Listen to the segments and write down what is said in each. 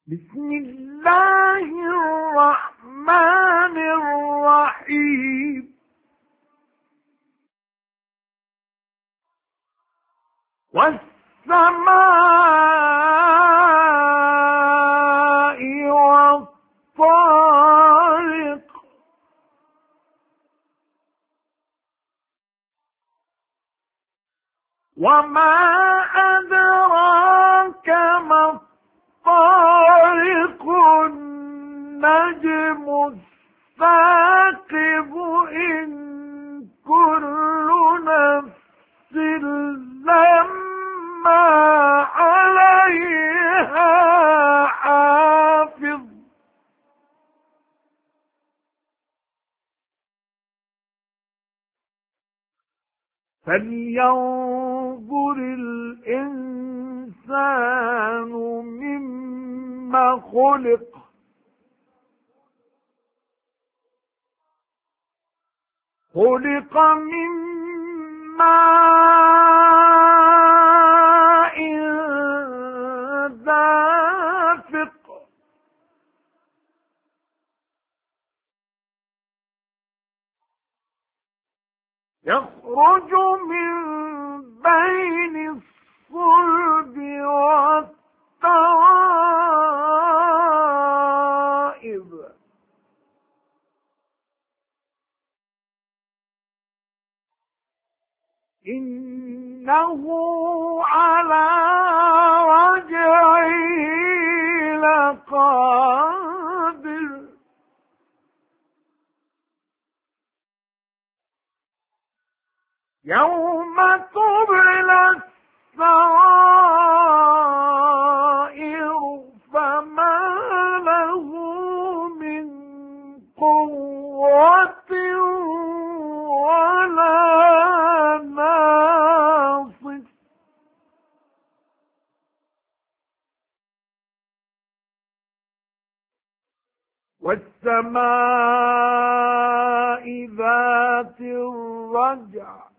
بسم الله الرحمن الرحيم والسماء والطارق وما أدراك ما الطارق النجم الثاقب إن كل نفس لما عليها حافظ فلينظر الإنسان مما خلق خلق من ماء دافق يخرج من بين الصلب والترائب إنه على رجعه لقادر يوم تبلى السرائر فما له من قوة ولا ناصر والسماء ذات الرجع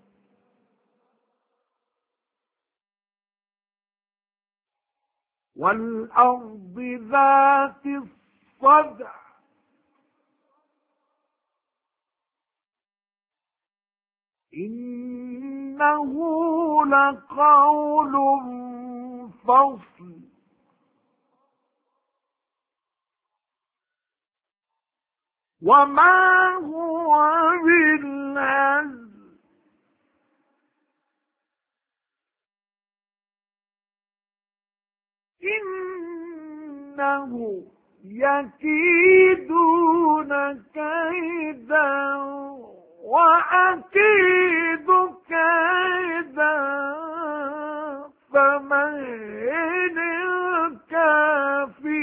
والأرض ذات الصدع إنه لقول فصل وما هو بالهزل إنه يكيدون كيدا وأكيد كيدا فمهل الكافرين